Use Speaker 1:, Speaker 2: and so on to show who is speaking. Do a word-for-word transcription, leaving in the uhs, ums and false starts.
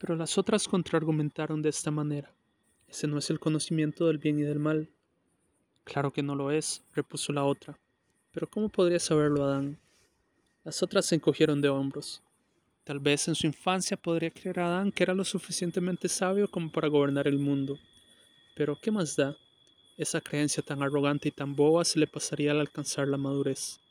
Speaker 1: Pero las otras contraargumentaron de esta manera: ese no es el conocimiento del bien y del mal. Claro que no lo es, repuso la otra. Pero ¿cómo podría saberlo Adán? Las otras se encogieron de hombros. Tal vez en su infancia podría creer Adán que era lo suficientemente sabio como para gobernar el mundo. Pero ¿qué más da? Esa creencia tan arrogante y tan boba se le pasaría al alcanzar la madurez.